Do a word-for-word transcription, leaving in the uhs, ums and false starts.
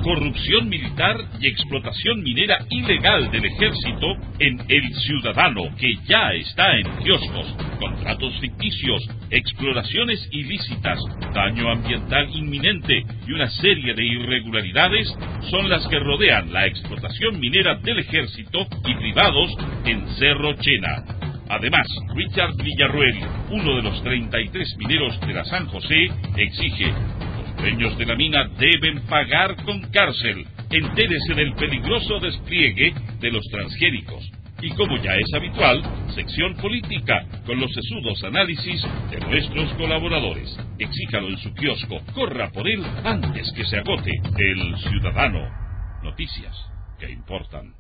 corrupción militar y explotación minera ilegal del ejército en El Ciudadano, que ya está en kioscos. Contratos ficticios, exploraciones ilícitas, daño ambiental inminente y una serie de irregularidades son las que rodean la explotación minera del ejército y privados en Cerro Chena. Además, Richard Villarroel, uno de los treinta y tres mineros de la San José, exige: los dueños de la mina deben pagar con cárcel. Entérese del peligroso despliegue de los transgénicos. Y como ya es habitual, sección política, con los sesudos análisis de nuestros colaboradores. Exíjalo en su kiosco, corra por él antes que se agote. El Ciudadano. Noticias que importan.